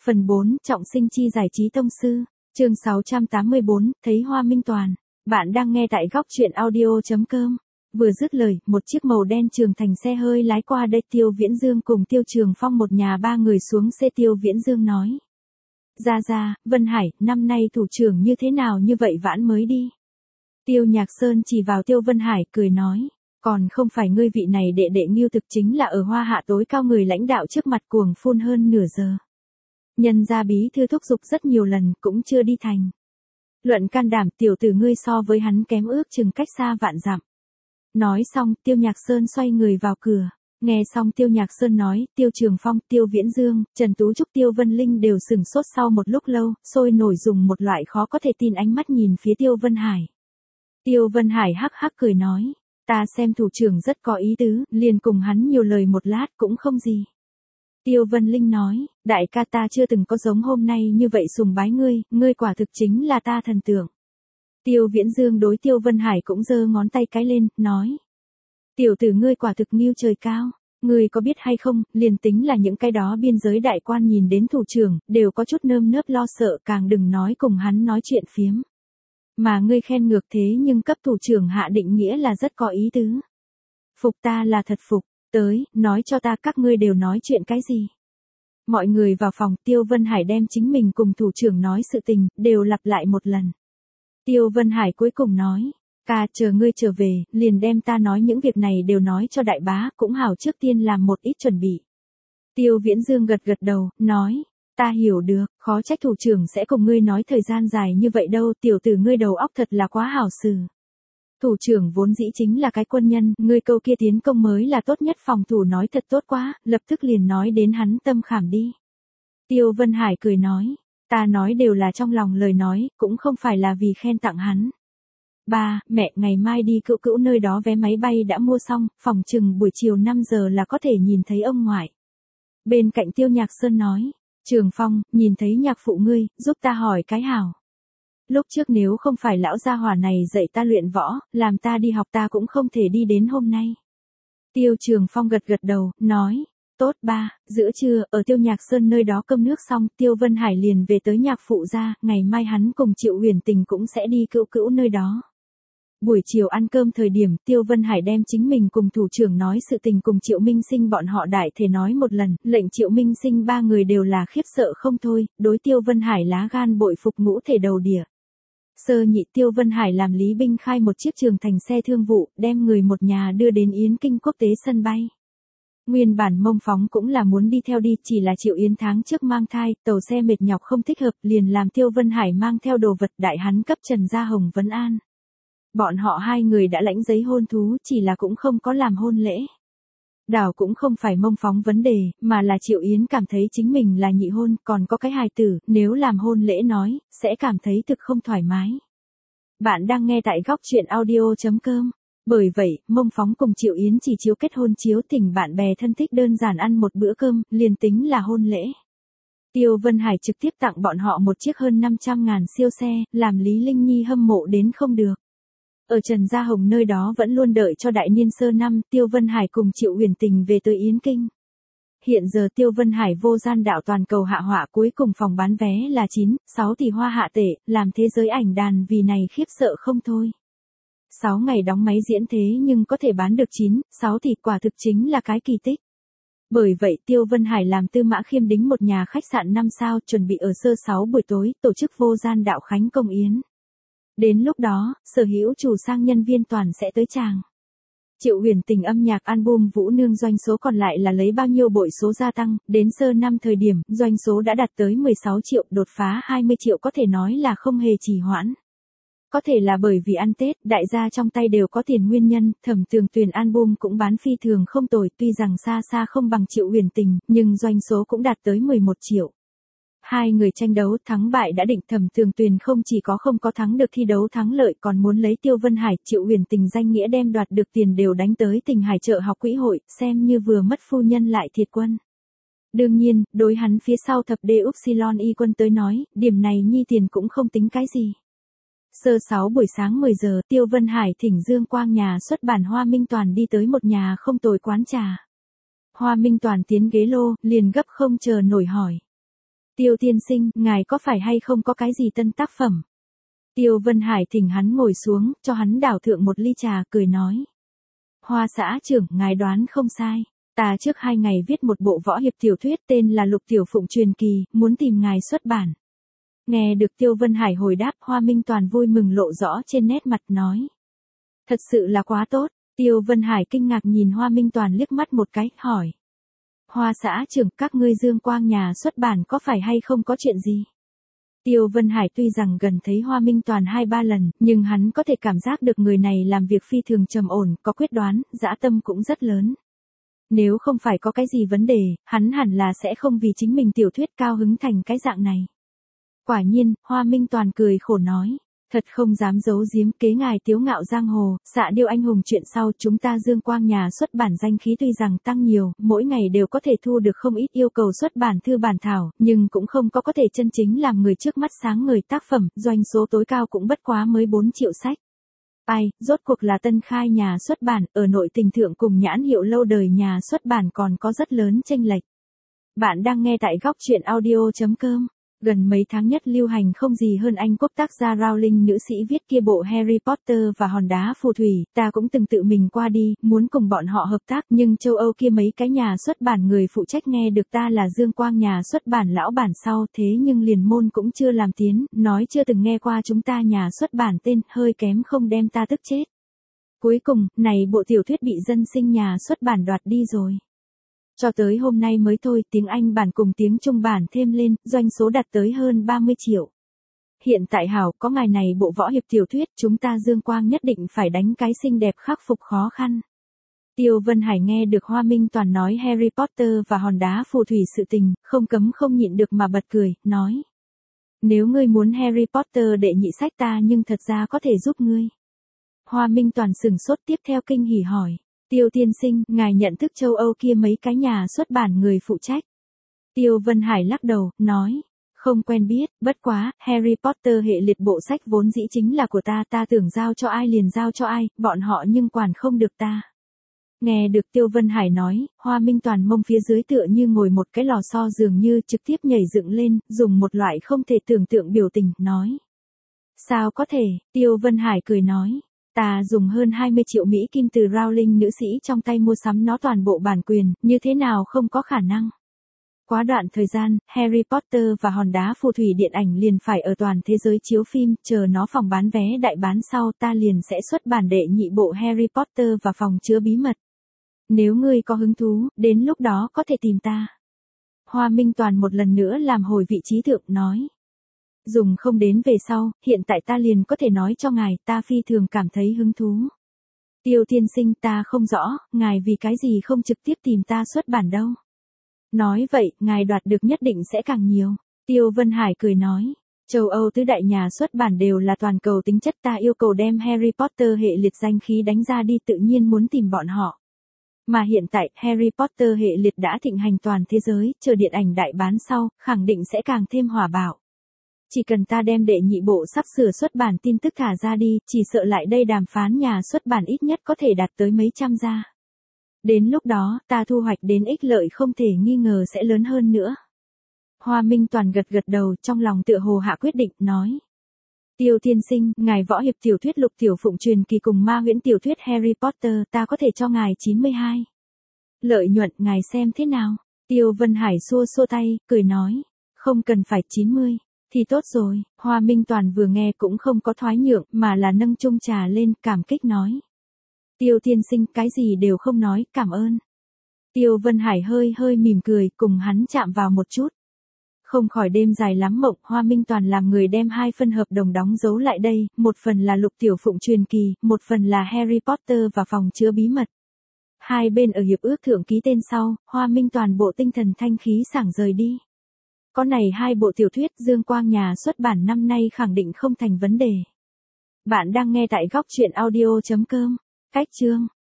Phần 4, trọng sinh chi giải trí tông sư. Chương 684, thấy Hoa Minh Toàn. Bạn đang nghe tại góc truyện audio.com. Vừa dứt lời, một chiếc màu đen trường thành xe hơi lái qua đây. Tiêu Viễn Dương cùng Tiêu Trường Phong một nhà ba người xuống xe. Tiêu Viễn Dương nói: Ra, Vân Hải, năm nay thủ trưởng như thế nào như vậy vãn mới đi. Tiêu Nhạc Sơn chỉ vào Tiêu Vân Hải cười nói: Còn không phải ngươi vị này đệ đệ Ngưu thực chính là ở Hoa Hạ tối cao người lãnh đạo trước mặt cuồng phun hơn nửa giờ. Nhân gia bí thư thúc giục rất nhiều lần cũng chưa đi thành. Luận can đảm tiểu tử ngươi so với hắn kém ước chừng cách xa vạn dặm. Nói xong Tiêu Nhạc Sơn xoay người vào cửa. Nghe xong Tiêu Nhạc Sơn nói, Tiêu Trường Phong, Tiêu Viễn Dương, Trần Tú Trúc, Tiêu Vân Linh đều sửng sốt sau một lúc lâu, sôi nổi dùng một loại khó có thể tin ánh mắt nhìn phía Tiêu Vân Hải. Tiêu Vân Hải hắc hắc cười nói: Ta xem thủ trưởng rất có ý tứ, liền cùng hắn nhiều lời một lát cũng không gì. Tiêu Vân Linh nói: Đại ca ta chưa từng có giống hôm nay như vậy sùng bái ngươi quả thực chính là ta thần tượng. Tiêu Viễn Dương đối Tiêu Vân Hải cũng giơ ngón tay cái lên, nói: Tiểu tử ngươi quả thực nghiêu trời cao, ngươi có biết hay không, liền tính là những cái đó biên giới đại quan nhìn đến thủ trưởng, đều có chút nơm nớp lo sợ, càng đừng nói cùng hắn nói chuyện phiếm. Mà ngươi khen ngược thế nhưng cấp thủ trưởng hạ định nghĩa là rất có ý tứ. Phục ta là thật phục, tới, nói cho ta các ngươi đều nói chuyện cái gì. Mọi người vào phòng, Tiêu Vân Hải đem chính mình cùng thủ trưởng nói sự tình, đều lặp lại một lần. Tiêu Vân Hải cuối cùng nói: Ca, chờ ngươi trở về, liền đem ta nói những việc này đều nói cho đại bá, cũng hảo trước tiên làm một ít chuẩn bị. Tiêu Viễn Dương gật gật đầu, nói: Ta hiểu được, khó trách thủ trưởng sẽ cùng ngươi nói thời gian dài như vậy đâu, tiểu tử ngươi đầu óc thật là quá hảo xử. Thủ trưởng vốn dĩ chính là cái quân nhân, ngươi câu kia tiến công mới là tốt nhất, phòng thủ nói thật tốt quá, lập tức liền nói đến hắn tâm khảm đi. Tiêu Vân Hải cười nói: Ta nói đều là trong lòng lời nói, cũng không phải là vì khen tặng hắn. Ba, mẹ, ngày mai đi Cữu Cữu nơi đó vé máy bay đã mua xong, phòng chừng buổi chiều 5 giờ là có thể nhìn thấy ông ngoại. Bên cạnh Tiêu Nhạc Sơn nói: Trường Phong, nhìn thấy nhạc phụ ngươi, giúp ta hỏi cái hảo. Lúc trước nếu không phải lão gia hỏa này dạy ta luyện võ, làm ta đi học ta cũng không thể đi đến hôm nay. Tiêu Trường Phong gật gật đầu, nói: Tốt ba, giữa trưa, ở Tiêu Nhạc Sơn nơi đó cơm nước xong, Tiêu Vân Hải liền về tới nhạc phụ ra, ngày mai hắn cùng Triệu Huyền Tình cũng sẽ đi Cữu Cữu nơi đó. Buổi chiều ăn cơm thời điểm, Tiêu Vân Hải đem chính mình cùng thủ trưởng nói sự tình cùng Triệu Minh Sinh bọn họ đại thể nói một lần, lệnh Triệu Minh Sinh ba người đều là khiếp sợ không thôi, đối Tiêu Vân Hải lá gan bội phục ngũ thể đầu địa. Sơ nhị, Tiêu Vân Hải làm Lý Binh khai một chiếc trường thành xe thương vụ, đem người một nhà đưa đến Yến Kinh quốc tế sân bay. Nguyên bản Mông Phóng cũng là muốn đi theo đi, chỉ là Triệu Yến tháng trước mang thai, tàu xe mệt nhọc không thích hợp, liền làm Tiêu Vân Hải mang theo đồ vật đại hắn cấp Trần Gia Hồng vấn an. Bọn họ hai người đã lãnh giấy hôn thú, chỉ là cũng không có làm hôn lễ. Đảo cũng không phải Mông Phóng vấn đề, mà là Triệu Yến cảm thấy chính mình là nhị hôn, còn có cái hài tử, nếu làm hôn lễ nói, sẽ cảm thấy thực không thoải mái. Bạn đang nghe tại góc truyện audio.com. Bởi vậy, Mông Phóng cùng Triệu Yến chỉ chiếu kết hôn chiếu thỉnh bạn bè thân thích đơn giản ăn một bữa cơm, liền tính là hôn lễ. Tiêu Vân Hải trực tiếp tặng bọn họ một chiếc hơn 500.000 siêu xe, làm Lý Linh Nhi hâm mộ đến không được. Ở Trần Gia Hồng nơi đó vẫn luôn đợi cho đại niên sơ năm, Tiêu Vân Hải cùng Triệu Huyền Tình về tới Yến Kinh. Hiện giờ Tiêu Vân Hải vô gian đạo toàn cầu hạ họa, cuối cùng phòng bán vé là 9,6 tỷ hoa hạ tệ, làm thế giới ảnh đàn vì này khiếp sợ không thôi. 6 ngày đóng máy diễn thế nhưng có thể bán được 9,6 tỷ, quả thực chính là cái kỳ tích. Bởi vậy Tiêu Vân Hải làm Tư Mã Khiêm đính một nhà khách sạn 5 sao, chuẩn bị ở sơ 6 buổi tối, tổ chức vô gian đạo khánh công yến. Đến lúc đó, sở hữu chủ sang nhân viên toàn sẽ tới tràng. Triệu Huyền Tình âm nhạc album Vũ Nương doanh số còn lại là lấy bao nhiêu bội số gia tăng, đến sơ năm thời điểm, doanh số đã đạt tới 16 triệu, đột phá 20 triệu có thể nói là không hề trì hoãn. Có thể là bởi vì ăn Tết, đại gia trong tay đều có tiền nguyên nhân, Thẩm Tường Tuyền album cũng bán phi thường không tồi, tuy rằng xa xa không bằng Triệu Huyền Tình, nhưng doanh số cũng đạt tới 11 triệu. Hai người tranh đấu, thắng bại đã định, Thẩm Tường Tuyền không chỉ không có thắng được thi đấu thắng lợi, còn muốn lấy Tiêu Vân Hải, Triệu Huyền Tình danh nghĩa đem đoạt được tiền đều đánh tới Tình Hải chợ học quỹ hội, xem như vừa mất phu nhân lại thiệt quân. Đương nhiên, đối hắn phía sau thập đê Upsilon y quân tới nói, điểm này nhi tiền cũng không tính cái gì. Sơ 6 buổi sáng 10 giờ, Tiêu Vân Hải thỉnh Dương Quang nhà xuất bản Hoa Minh Toàn đi tới một nhà không tồi quán trà. Hoa Minh Toàn tiến ghế lô, liền gấp không chờ nổi hỏi: Tiêu tiên sinh, ngài có phải hay không có cái gì tân tác phẩm? Tiêu Vân Hải thỉnh hắn ngồi xuống, cho hắn đảo thượng một ly trà, cười nói. Hoa xã trưởng, ngài đoán không sai. Ta trước 2 ngày viết một bộ võ hiệp tiểu thuyết tên là Lục Tiểu Phụng Truyền Kỳ, muốn tìm ngài xuất bản. Nghe được Tiêu Vân Hải hồi đáp, Hoa Minh Toàn vui mừng lộ rõ trên nét mặt nói. Thật sự là quá tốt. Tiêu Vân Hải kinh ngạc nhìn Hoa Minh Toàn liếc mắt một cái, hỏi. Hoa xã trưởng, các ngươi Dương Quang nhà xuất bản có phải hay không có chuyện gì? Tiêu Vân Hải tuy rằng gần thấy Hoa Minh Toàn 2-3 lần, nhưng hắn có thể cảm giác được người này làm việc phi thường trầm ổn, có quyết đoán, dã tâm cũng rất lớn. Nếu không phải có cái gì vấn đề, hắn hẳn là sẽ không vì chính mình tiểu thuyết cao hứng thành cái dạng này. Quả nhiên, Hoa Minh Toàn cười khổ nói. Thật không dám giấu giếm, kế ngài tiếu ngạo giang hồ, xạ điêu anh hùng chuyện sau, chúng ta Dương Quang nhà xuất bản danh khí tuy rằng tăng nhiều, mỗi ngày đều có thể thu được không ít yêu cầu xuất bản thư bản thảo, nhưng cũng không có thể chân chính làm người trước mắt sáng ngời tác phẩm, doanh số tối cao cũng bất quá mới 4 triệu sách. Ai, rốt cuộc là Tân Khai nhà xuất bản, ở nội tình thượng cùng nhãn hiệu lâu đời nhà xuất bản còn có rất lớn chênh lệch. Bạn đang nghe tại góc truyện audio.com. Gần mấy tháng nhất lưu hành không gì hơn Anh quốc tác gia Rowling nữ sĩ viết kia bộ Harry Potter và hòn đá phù thủy, ta cũng từng tự mình qua đi, muốn cùng bọn họ hợp tác, nhưng châu Âu kia mấy cái nhà xuất bản người phụ trách nghe được ta là Dương Quang nhà xuất bản lão bản sau, thế nhưng liền môn cũng chưa làm tiến, nói chưa từng nghe qua chúng ta nhà xuất bản tên, hơi kém không đem ta tức chết. Cuối cùng, này bộ tiểu thuyết bị dân sinh nhà xuất bản đoạt đi rồi. Cho tới hôm nay mới thôi, tiếng Anh bản cùng tiếng Trung bản thêm lên, doanh số đạt tới hơn 30 triệu. Hiện tại hảo, có ngài này bộ võ hiệp tiểu thuyết, chúng ta Dương Quang nhất định phải đánh cái xinh đẹp khắc phục khó khăn. Tiêu Vân Hải nghe được Hoa Minh Toàn nói Harry Potter và hòn đá phù thủy sự tình, không cấm không nhịn được mà bật cười, nói. Nếu ngươi muốn Harry Potter đệ nhị sách ta nhưng thật ra có thể giúp ngươi. Hoa Minh Toàn sừng sốt tiếp theo kinh hỉ hỏi. Tiêu tiên sinh, ngài nhận thức châu Âu kia mấy cái nhà xuất bản người phụ trách. Tiêu Vân Hải lắc đầu, nói. Không quen biết, bất quá, Harry Potter hệ liệt bộ sách vốn dĩ chính là của ta tưởng giao cho ai liền giao cho ai, bọn họ nhưng quản không được ta. Nghe được Tiêu Vân Hải nói, Hoa Minh Toàn mông phía dưới tựa như ngồi một cái lò xo dường như trực tiếp nhảy dựng lên, dùng một loại không thể tưởng tượng biểu tình, nói. Sao có thể, Tiêu Vân Hải cười nói. Ta dùng hơn 20 triệu Mỹ Kim từ Rowling nữ sĩ trong tay mua sắm nó toàn bộ bản quyền, như thế nào không có khả năng. Quá đoạn thời gian, Harry Potter và hòn đá phù thủy điện ảnh liền phải ở toàn thế giới chiếu phim, chờ nó phòng bán vé đại bán sau ta liền sẽ xuất bản đệ nhị bộ Harry Potter và phòng chứa bí mật. Nếu ngươi có hứng thú, đến lúc đó có thể tìm ta. Hoa Minh Toàn một lần nữa làm hồi vị trí thượng nói. Dùng không đến về sau, hiện tại ta liền có thể nói cho ngài, ta phi thường cảm thấy hứng thú. Tiêu tiên sinh, ta không rõ, ngài vì cái gì không trực tiếp tìm ta xuất bản đâu. Nói vậy, ngài đoạt được nhất định sẽ càng nhiều. Tiêu Vân Hải cười nói, châu Âu tứ đại nhà xuất bản đều là toàn cầu tính chất, ta yêu cầu đem Harry Potter hệ liệt danh khí đánh ra đi, tự nhiên muốn tìm bọn họ. Mà hiện tại, Harry Potter hệ liệt đã thịnh hành toàn thế giới, chờ điện ảnh đại bán sau, khẳng định sẽ càng thêm hỏa bạo. Chỉ cần ta đem đệ nhị bộ sắp sửa xuất bản tin tức thả ra đi, chỉ sợ lại đây đàm phán nhà xuất bản ít nhất có thể đạt tới mấy trăm gia. Đến lúc đó, ta thu hoạch đến ích lợi không thể nghi ngờ sẽ lớn hơn nữa. Hoa Minh Toàn gật gật đầu, trong lòng tựa hồ hạ quyết định, nói. Tiêu tiên sinh, ngài võ hiệp tiểu thuyết Lục Tiểu Phụng Truyền Kỳ cùng ma huyễn tiểu thuyết Harry Potter, ta có thể cho ngài 92. Lợi nhuận, ngài xem thế nào? Tiêu Vân Hải xua xua tay, cười nói. Không cần phải 90. Thì tốt rồi, Hoa Minh Toàn vừa nghe cũng không có thoái nhượng, mà là nâng chung trà lên, cảm kích nói. Tiêu tiên sinh, cái gì đều không nói, cảm ơn. Tiêu Vân Hải hơi hơi mỉm cười, cùng hắn chạm vào một chút. Không khỏi đêm dài lắm mộng, Hoa Minh Toàn làm người đem 2 phần hợp đồng đóng dấu lại đây, một phần là Lục Tiểu Phụng Truyền Kỳ, một phần là Harry Potter và phòng chứa bí mật. Hai bên ở hiệp ước thượng ký tên sau, Hoa Minh Toàn bộ tinh thần thanh khí sảng rời đi. Có này 2 bộ tiểu thuyết, Dương Quang nhà xuất bản năm nay khẳng định không thành vấn đề. Bạn đang nghe tại góc truyện audio.com. Cách chương